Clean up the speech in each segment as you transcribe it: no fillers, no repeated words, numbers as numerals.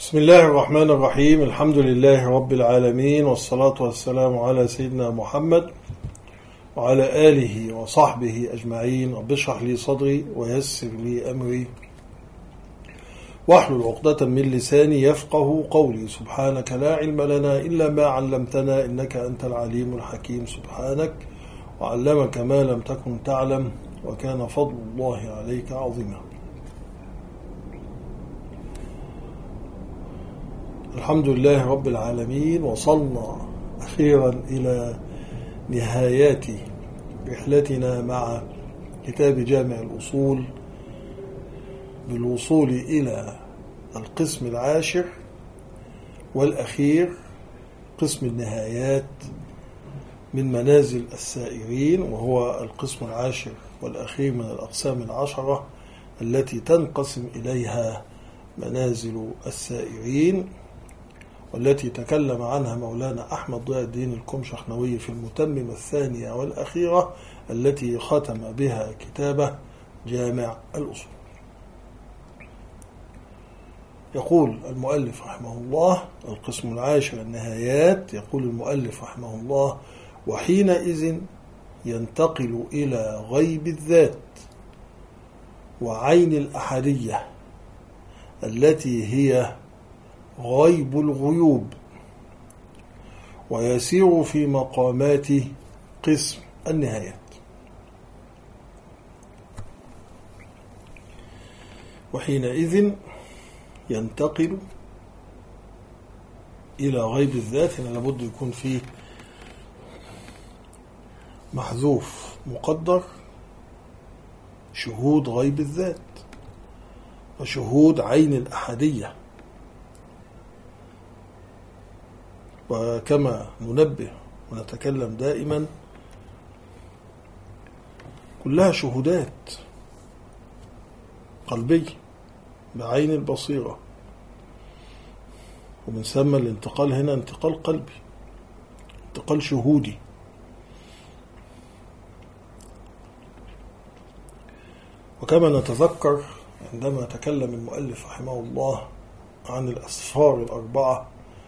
بسم الله الرحمن الرحيم. الحمد لله رب العالمين، والصلاة والسلام على سيدنا محمد وعلى آله وصحبه أجمعين. رب اشرح لي صدري ويسر لي أمري واحلل عقدة من لساني يفقه قولي. سبحانك لا علم لنا إلا ما علمتنا إنك أنت العليم الحكيم. سبحانك وعلمك ما لم تكن تعلم وكان فضل الله عليك عظيما. الحمد لله رب العالمين، وصلنا أخيرا إلى نهايات رحلتنا مع كتاب جامع الأصول بالوصول إلى القسم العاشر والأخير، قسم النهايات من منازل السائرين، وهو القسم العاشر والأخير من الأقسام العشرة التي تنقسم إليها منازل السائرين، والتي تكلم عنها مولانا أحمد ضياء الدين الكمشخنوي في المتممة الثانية والأخيرة التي ختم بها كتابه جامع الأصول. يقول المؤلف رحمه الله: القسم العاشر النهايات. يقول المؤلف رحمه الله: وحينئذ ينتقل إلى غيب الذات وعين الأحدية التي هي غيب الغيوب، ويسير في مقامات قسم النهايات. وحينئذ ينتقل إلى غيب الذات. هنا لابد يكون فيه محذوف مقدر: شهود غيب الذات وشهود عين الأحدية. وكما ننبه ونتكلم دائما، كلها شهودات قلبية بعين البصيرة، ومن ثم الانتقال هنا انتقال قلبي، انتقال شهودي. وكما نتذكر عندما تكلم المؤلف رحمه الله عن الأسفار الأربعة: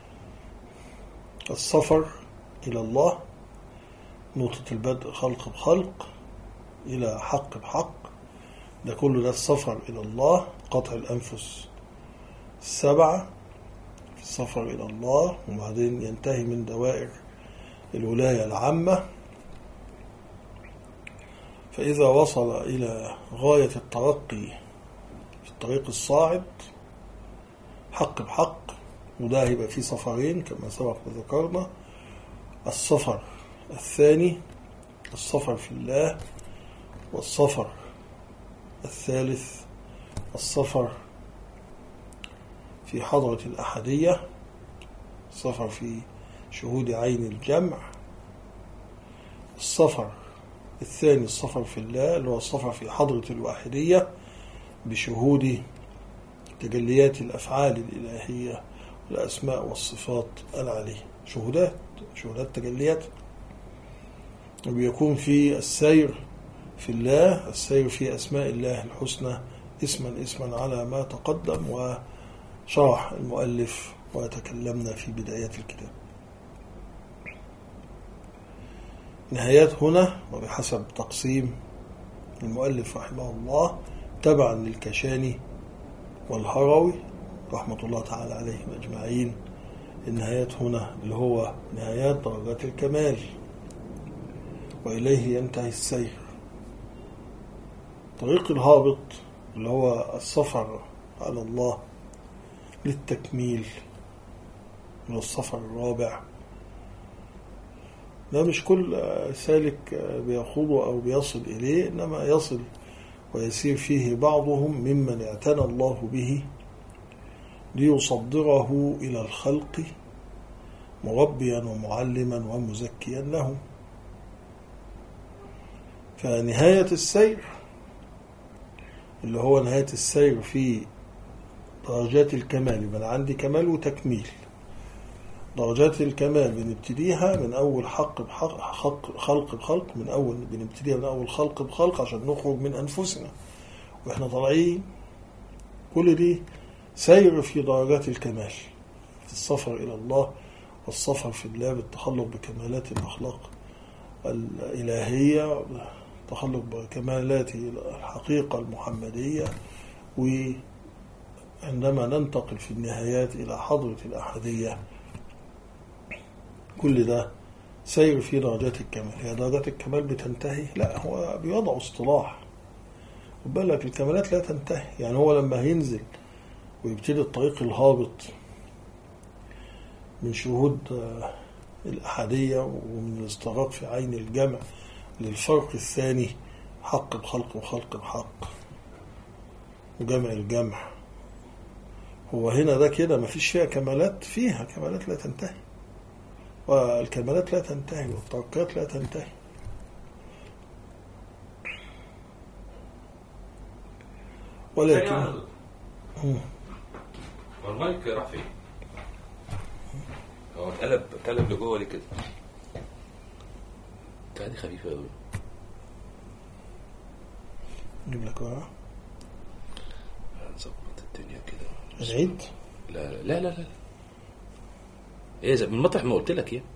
السفر إلى الله، نقطة البدء خلق بخلق إلى حق بحق، ده كله ده السفر إلى الله. قطع الأنفس السبعة في السفر إلى الله، وبعدين ينتهي من دوائر الولاية العامة. فإذا وصل إلى غاية الترقي في الطريق الصاعد حق بحق، وده هيبقى فيه سفرين كما سبق وذكرنا: السفر الثاني السفر في الله، والسفر الثالث السفر في حضرة الأحدية، السفر في شهود عين الجمع. السفر الثاني السفر في الله، اللي هو السفر في حضرة الواحدية بشهود تجليات الأفعال الإلهية الأسماء والصفات العالية، شهودات تجليات. وبيكون في السير في الله، السير في أسماء الله الحسنى اسما على ما تقدم وشرح المؤلف وتكلمنا في بداية الكتاب. نهايات هنا وبحسب تقسيم المؤلف رحمه الله تبعا للكشاني والهروي رحمة الله تعالى عليهم أجمعين. النهايات هنا اللي هو نهايات درجات الكمال، وإليه ينتهي السير. طريق الهابط اللي هو السفر على الله للتكميل من السفر الرابع، ده مش كل سالك بيخوضه أو بيصل إليه، إنما يصل ويسير فيه بعضهم ممن اعتنى الله به ليصدره إلى الخلق مربيا ومعلما ومزكيا له. فنهاية السير اللي هو نهاية السير في درجات الكمال، يبقى عندي كمال وتكميل. درجات الكمال بنبتديها من أول خلق بخلق، بنبتديها من أول خلق بخلق عشان نخرج من أنفسنا وإحنا طالعين. كل دي سير في درجات الكمال في السفر إلى الله، والسفر في الله بالتخلق بكمالات الأخلاق الإلهية، تخلق بكمالات الحقيقة المحمدية. وعندما ننتقل في النهايات إلى حضرة الأحدية، كل ده سير في درجات الكمال. هي درجات الكمال بتنتهي؟ لا، هو بيوضع اصطلاح. وبالك الكمالات لا تنتهي. يعني هو لما هينزل ويبتدي الطريق الهابط من شهود الأحدية ومن الاستغراق في عين الجمع للفرق الثاني، حق بخلق وخلق بحق وجمع الجمع، هو هنا ده كده مفيش فيها كمالات؟ فيها كمالات لا تنتهي، والكمالات لا تنتهي، والترقيات لا تنتهي. ولكن المايك راح فين؟ هو اتقلب لجوه ليه كده؟ دي خفيفه قوي. نجيب لك ورقه نظبط الدنيا كده. العيد؟ لا لا لا لا، ايه زي من مطرح ما قلت لك ايه.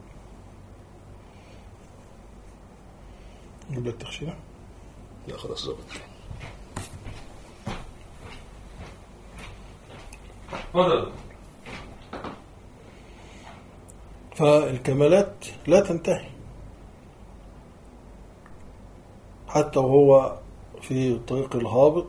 نجيب لك تخشيله؟ لا خلاص ظبط. اتفضل. فالكمالات لا تنتهي حتى وهو في الطريق الهابط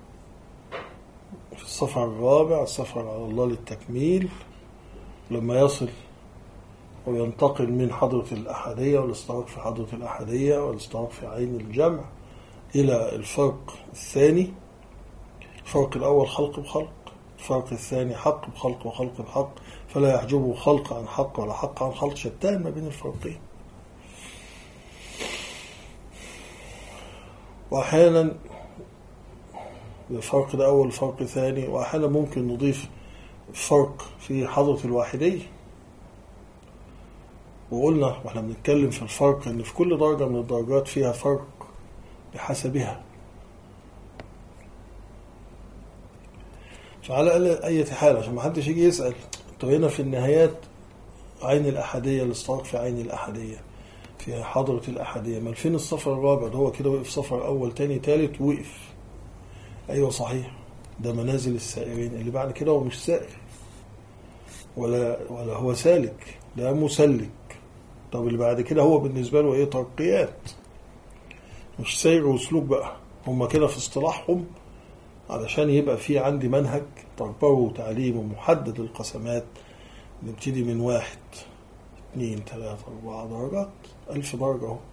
في السفر الرابع، السفر على الله للتكميل، لما يصل وينتقل من حضرة الأحدية والاستغراق في حضرة الأحدية والاستغراق في عين الجمع إلى الفرق الثاني. الفرق الأول خلق بخلق، الفرق الثاني حق بخلق وخلق بحق، فلا يحجبه خلق عن حق ولا حق عن خلق، شتان ما بين الفرقين. وأحيانا الفرق الأول الفرق ثاني، وأحيانا ممكن نضيف فرق في حضرة الواحدية. وقلنا واحنا بنتكلم في الفرق ان في كل درجة من الدرجات فيها فرق بحسبها. فعلى أي حال عشان ما حدش يجي يسأل طب هنا في النهايات عين الأحدية، الاستغراق في عين الأحدية في حضرة الأحدية، ما فين السفر الرابع؟ ده هو كده وقف سفر أول تاني تالت وقف. أيوة صحيح، ده منازل السائرين، اللي بعد كده هو مش سائر ولا هو سالك، ده مسلك. طب اللي بعد كده هو بالنسبة له ايه؟ ترقيات، مش سير وسلوك بقى. هم كده في اصطلاحهم علشان يبقى في عندي منهج تربوي وتعليم ومحدد القسمات، نبتدي من 1 2 3 4 درجات، 1000 درجة اهو.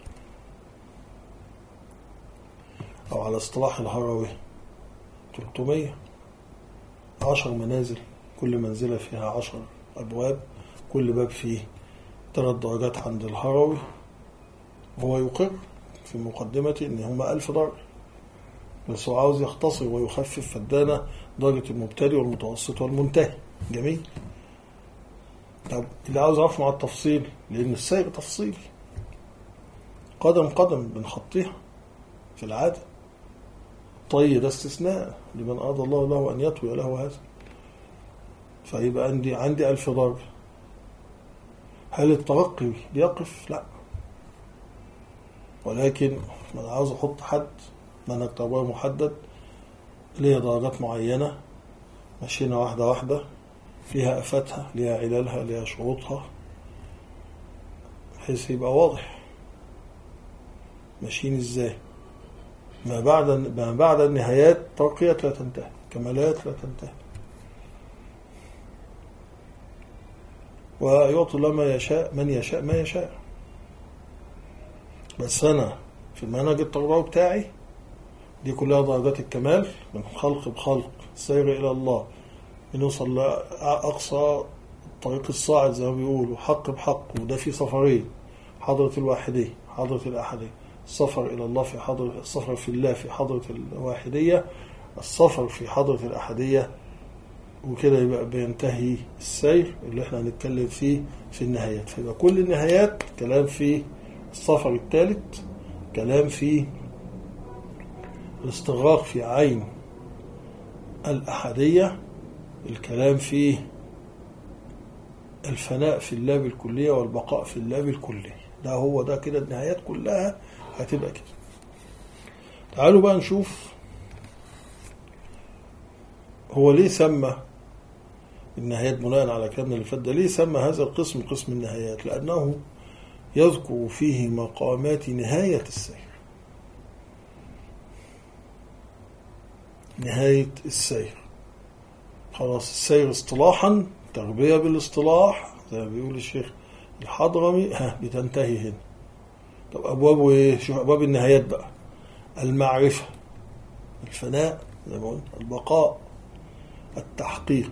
أو على اصطلاح الهروي 300، 10 منازل، كل منزلة فيها 10 أبواب، كل باب فيه 3 درجات عند الهروي. هو يقر في مقدمتي إن هما 1000 درجة، بس هو عاوز يختصر ويخفف، فادانا درجة المبتدئ والمتوسط والمنتهي. جميل. طب اللي عاوز أعرف مع التفصيل، لأن السير تفصيلي، قدم قدم بنخطيها في العادة. طيب ده استثناء لمن أراد الله له أن يطوي له هذا. فيبقى عندي 1000 درجة. هل الترقي بيقف؟ لا، ولكن أنا عاوز أحط حد، منهج تربوي محدد ليها درجات معينة، مشينا واحدة واحدة، ليها أفاتها، ليها علالها، ليها شروطها، بحيث يبقى واضح ماشيين ازاي. ما بعد النهايات ترقيات لا تنتهي، كمالات لا تنتهي. ويعطي الله ما يشاء من يشاء ما يشاء. بس أنا في المنهج التربوي بتاعي دي كلها درجات الكمال، من خلق بخلق، السير إلى الله، بنوصل لأقصى الطريق الصاعد زي ما بيقولوا، حق بحق. وده في سفرين، حضرة الواحدية، حضرة الأحدية، السفر إلى الله في حضرة، السفر في الله في حضرة الواحدية، السفر في حضرة الأحدية. وكده يبقى بينتهي السير اللي احنا هنتكلم فيه في النهايات. فيبقى كل النهايات كلام في السفر الثالث، كلام في الاستغراق في عين الأحدية، الكلام فيه الفناء في الله بالكلية والبقاء في الله بالكلية. ده هو ده كده، النهايات كلها هتبقى كده. تعالوا بقى نشوف هو ليه سمى النهايات بناء على كلامنا اللي فات ده. ليه سمى هذا القسم قسم النهايات؟ لأنه يذكر فيه مقامات نهاية السير. نهاية السير خلاص، السير اصطلاحا، تربية بالاصطلاح زي ما بيقول الشيخ الحضرمي بتنتهي هنا. طب أبوابه إيه؟ شوف أبواب النهايات بقى: المعرفة، الفناء زي ما قلنا، البقاء، التحقيق،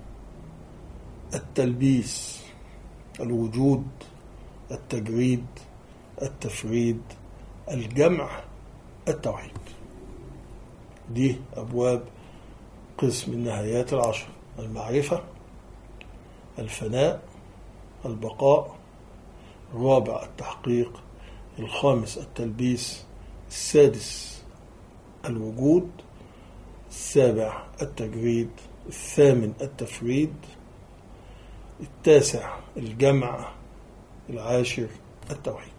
التلبيس، الوجود، التجريد، التفريد، الجمع، التوحيد. دي أبواب قسم النهايات العشر: المعرفة، الفناء، البقاء، الرابع التحقيق، الخامس التلبيس، السادس الوجود، السابع التجريد، الثامن التفريد، التاسع الجمع، العاشر التوحيد.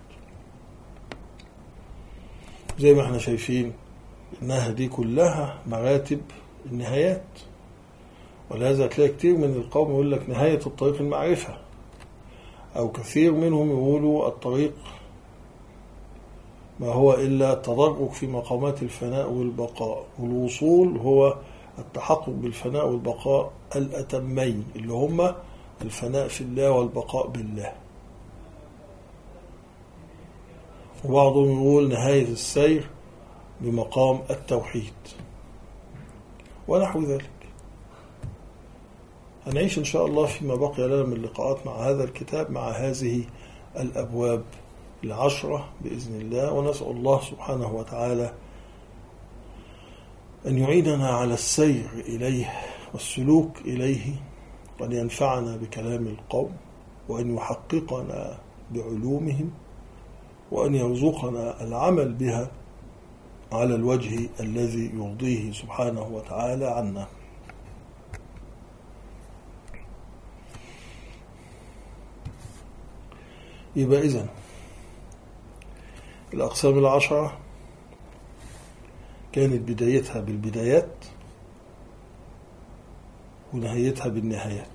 زي ما احنا شايفين انها دي كلها مراتب النهايات، ولهذا تلاقي كتير من القوم يقول لك نهاية الطريق المعرفة، أو كثير منهم يقولوا الطريق ما هو إلا التدرج في مقامات الفناء والبقاء، والوصول هو التحقق بالفناء والبقاء الأتمين اللي هما الفناء في الله والبقاء بالله. وبعضهم يقول نهاية السير بمقام التوحيد ونحو ذلك. هنعيش إن شاء الله فيما بقي لنا من لقاءات مع هذا الكتاب مع هذه الأبواب العشرة بإذن الله، ونسأل الله سبحانه وتعالى أن يعيننا على السير إليه والسلوك إليه، وأن ينفعنا بكلام القوم، وأن يحققنا بعلومهم، وأن يرزقنا العمل بها على الوجه الذي يرضيه سبحانه وتعالى عنا. يبقى إذن الأقسام العشرة كانت بدايتها بالبدايات ونهايتها بالنهايات.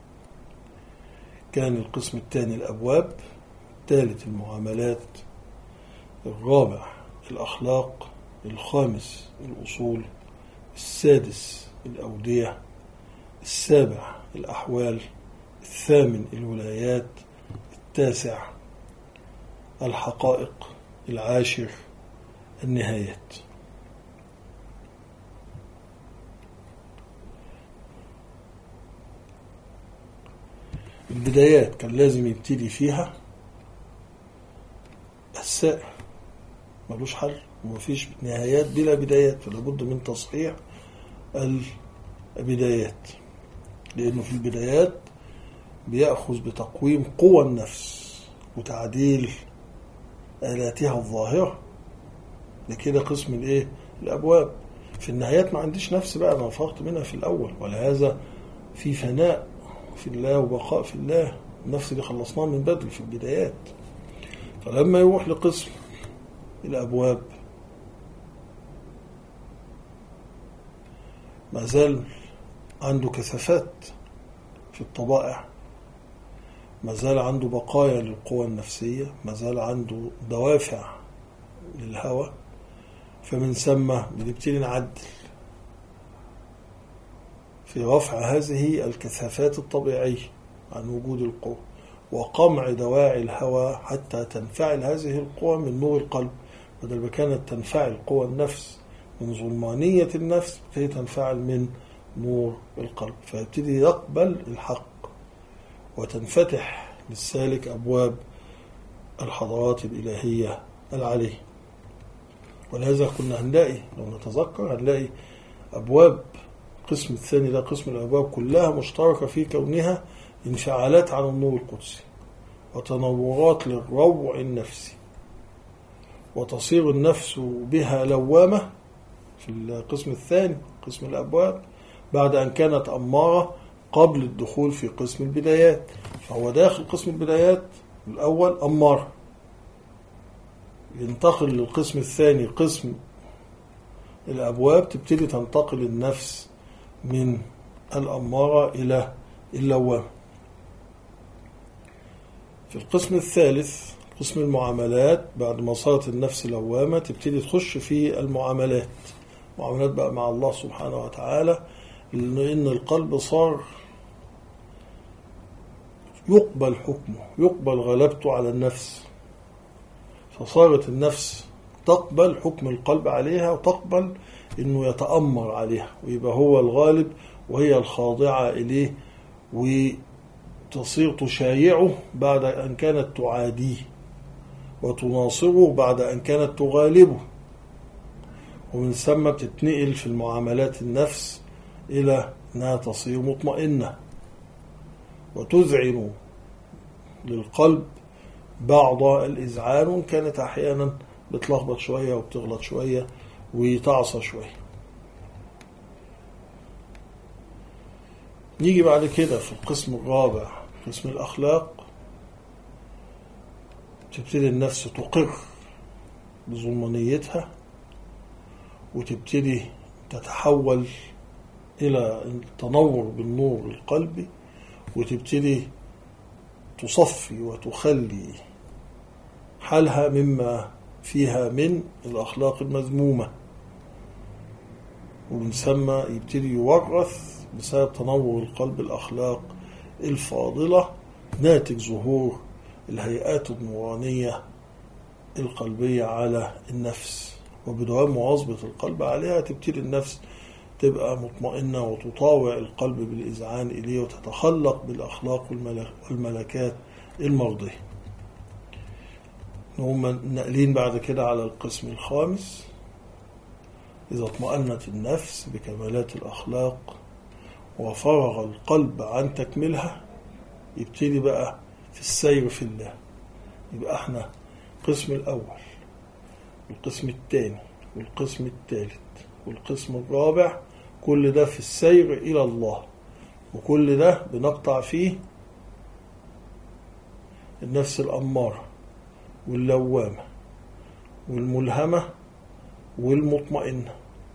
كان القسم الثاني الأبواب، الثالث المعاملات، الرابع الأخلاق، الخامس الأصول، السادس الأودية، السابع الأحوال، الثامن الولايات، التاسع الحقائق، العاشر النهايات. البدايات كان لازم يبتدي فيها السائر، ملوش حل، ومفيش نهايات بلا بدايات، فلا بد من تصحيح البدايات، لأنه في البدايات بيأخذ بتقويم قوى النفس وتعديل آلاتها الظاهرة. لكده قسم الايه؟ الأبواب. في النهايات ما عنديش نفس بقى، أنا فرغت منها في الأول، ولهذا في فناء في الله وبقاء في الله، النفس دي خلصناها من بدري في البدايات. فلما يروح لقسم الأبواب ما زال عنده كثافات في الطبائع، ما زال عنده بقايا للقوى النفسية، ما زال عنده دوافع للهوى. فمن ثم بنبتدي نعدل في رفع هذه الكثافات الطبيعية عن وجود القوى، وقمع دواعي الهوى حتى تنفعل هذه القوى من نور القلب، بدل ما كانت تنفعل قوى النفس من ظلمانية النفس كي تنفعل من نور القلب، فيبتدي يقبل الحق وتنفتح للسالك أبواب الحضارات الإلهية العالية. ولهذا كنا هنلاقي، لو نتذكر، هنلاقي أبواب القسم الثاني ده، قسم الأبواب، كلها مشتركة في كونها انفعالات عن النور القدسي وتنورات للروع النفسي، وتصير النفس بها لوامة في القسم الثاني قسم الأبواب، بعد أن كانت أمارة قبل الدخول في قسم البدايات. فهو داخل قسم البدايات الأول أمارة، ينتقل للقسم الثاني قسم الأبواب، تبتدي تنتقل النفس من الأمارة إلى اللوامة. في القسم الثالث قسم المعاملات، بعد ما صارت النفس لوامة تبتدي تخش في المعاملات بقى مع الله سبحانه وتعالى، لأن القلب صار يقبل حكمه، يقبل غلبته على النفس، فصارت النفس تقبل حكم القلب عليها وتقبل انه يتأمر عليها ويبقى هو الغالب وهي الخاضعة إليه، وتصير تشايعه بعد أن كانت تعاديه، وتناصره بعد أن كانت تغالبه. ومن ثم بتتنقل في المعاملات النفس إلى أنها تصير مطمئنة، وتذعن للقلب بعض الإذعان، كانت أحيانا بتلخبط شوية وبتغلط شوية وتعصى شوية. نيجي بعد كده في القسم الرابع قسم الأخلاق، تبتدي النفس تقر بظلمانيتها وتبتدي تتحول إلى التنور بالنور القلبي، وتبتدي تصفي وتخلي حالها مما فيها من الأخلاق المذمومة، ومن ثم يبتدي يورث بسبب تنور القلب الأخلاق الفاضلة، ناتج ظهور الهيئات النورانية القلبية على النفس. وبدوام مواظبة القلب عليها تبتدي النفس تبقى مطمئنة وتطاوع القلب بالإذعان إليه، وتتخلق بالأخلاق والملكات المرضية. هم نقلين بعد كده على القسم الخامس، إذا اطمأنت النفس بكمالات الأخلاق وفرغ القلب عن تكملها، يبتدي بقى في السير في الله. يبقى احنا القسم الأول والقسم الثاني والقسم الثالث والقسم الرابع، كل ده في السير إلى الله، وكل ده بنقطع فيه النفس الأمارة واللوامة والملهمة والمطمئنة.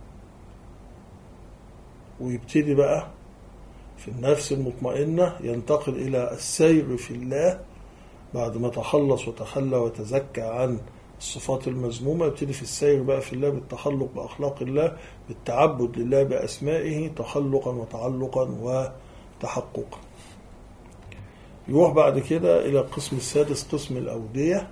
ويبتدي بقى في النفس المطمئنة ينتقل إلى السير في الله، بعد ما تخلص وتخلى وتزكى عن الصفات المذمومة، يبتدي في السير بقى في الله بالتخلق بأخلاق الله، بالتعبد لله بأسمائه تخلقا وتعلقا وتحققا. يروح بعد كده إلى القسم السادس قسم الأودية،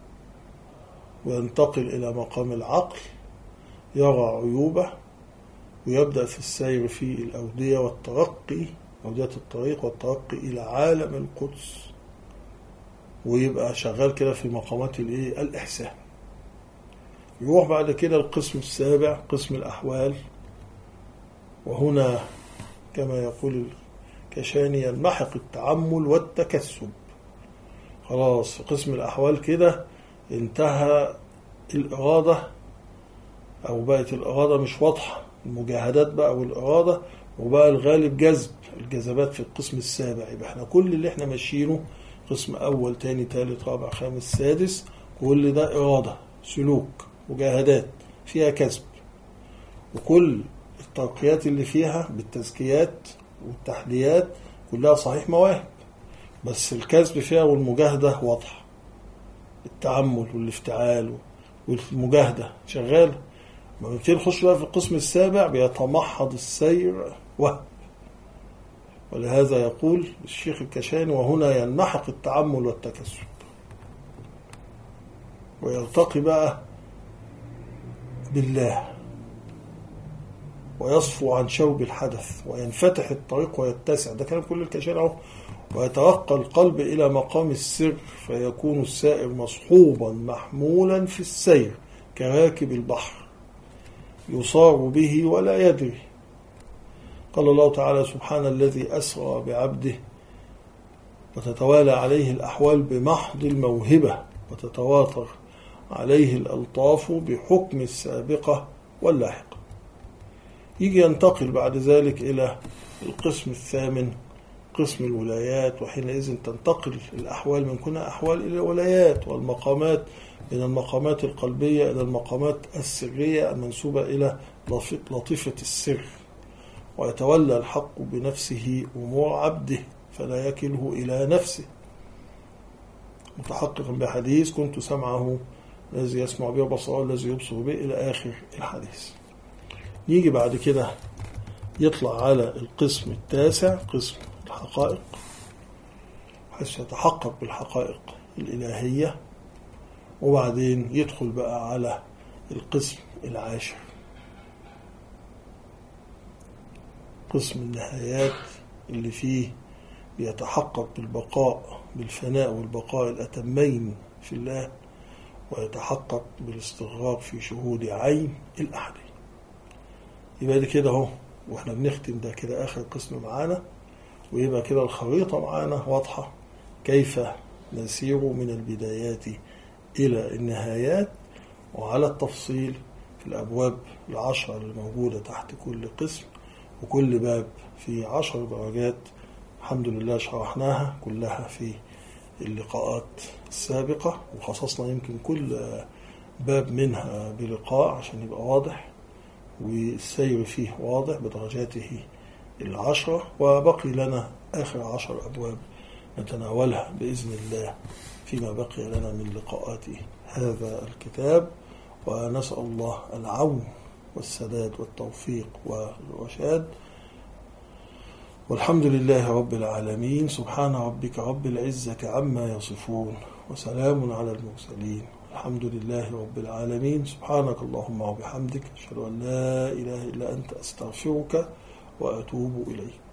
وينتقل إلى مقام العقل، يرى عيوبه ويبدأ في السير في الأودية والترقي، أودية الطريق والترقي إلى عالم القدس، ويبقى شغال كده في مقامات الإحسان. يروح بعد كده القسم السابع قسم الأحوال، وهنا كما يقول الكشاني ينمحق التعمل والتكسب. خلاص في قسم الأحوال كده انتهى الإرادة، أو بقت الإرادة مش واضحة، المجاهدات بقى والإرادة، وبقى الغالب جذب الجذبات في القسم السابع. يبقى احنا كل اللي احنا ماشيينه قسم أول تاني تالت رابع خامس سادس، كل ده إرادة سلوك مجاهدات فيها كسب، وكل الترقيات اللي فيها بالتزكيات والتحليات كلها صحيح مواهب، بس الكسب فيها والمجاهدة واضحة، التعمل والافتعال والمجاهدة شغالة. ما بنبتدي نخش بقى في القسم السابع بيتمحض السير وهب. ولهذا يقول الشيخ الكشاني وهنا ينمحق التعمل والتكسب، ويلتقي بقى بالله ويصفو عن شوب الحدث وينفتح الطريق ويتسع. ده كلام كل الكشاني اهو. ويترقى القلب إلى مقام السر فيكون السائر مصحوبا محمولا في السير كراكب البحر يصار به ولا يدري. قال الله تعالى سبحان الذي أسرى بعبده، وتتوالى عليه الأحوال بمحض الموهبة، وتتواتر عليه الألطاف بحكم السابقة واللاحقة. يجي ينتقل بعد ذلك إلى القسم الثامن، قسم الولايات، وحينئذ تنتقل الأحوال من كونها أحوال إلى ولايات، والمقامات من المقامات القلبية إلى المقامات السرية المنسوبة إلى لطيفة السر، ويتولى الحق بنفسه أمور عبده فلا يكله إلى نفسه، متحققا بحديث كنت سمعه الذي يسمع به وبصره الذي يبصر به إلى آخر الحديث. يجي بعد كده يطلع على القسم التاسع، قسم الحقائق، حيث يتحقق بالحقائق الإلهية، وبعدين يدخل بقى على القسم العاشر، قسم النهايات، اللي فيه بيتحقق بالبقاء، بالفناء والبقاء الأتمين في الله، ويتحقق بالاستغراق في شهود عين الأحد. يبقى دي كده اهو، واحنا بنختم ده كده آخر قسم معانا، ويبقى كده الخريطة معانا واضحة كيف نسير من البدايات إلى النهايات، وعلى التفصيل في الأبواب العشرة اللي موجودة تحت كل قسم، وكل باب في 10 درجات. الحمد لله شرحناها كلها في اللقاءات السابقة، وخصصنا يمكن كل باب منها بلقاء عشان يبقى واضح، والسير فيه واضح بدرجاته 10، وبقي لنا آخر 10 أبواب نتناولها بإذن الله فيما بقي لنا من لقاءات هذا الكتاب، ونسأل الله العون والسداد والتوفيق والرشاد. والحمد لله رب العالمين. سبحان ربك رب العزة عما يصفون، وسلام على المرسلين، الحمد لله رب العالمين. سبحانك اللهم وبحمدك، أشهد أن لا إله إلا أنت، أستغفرك وأتوب إليك.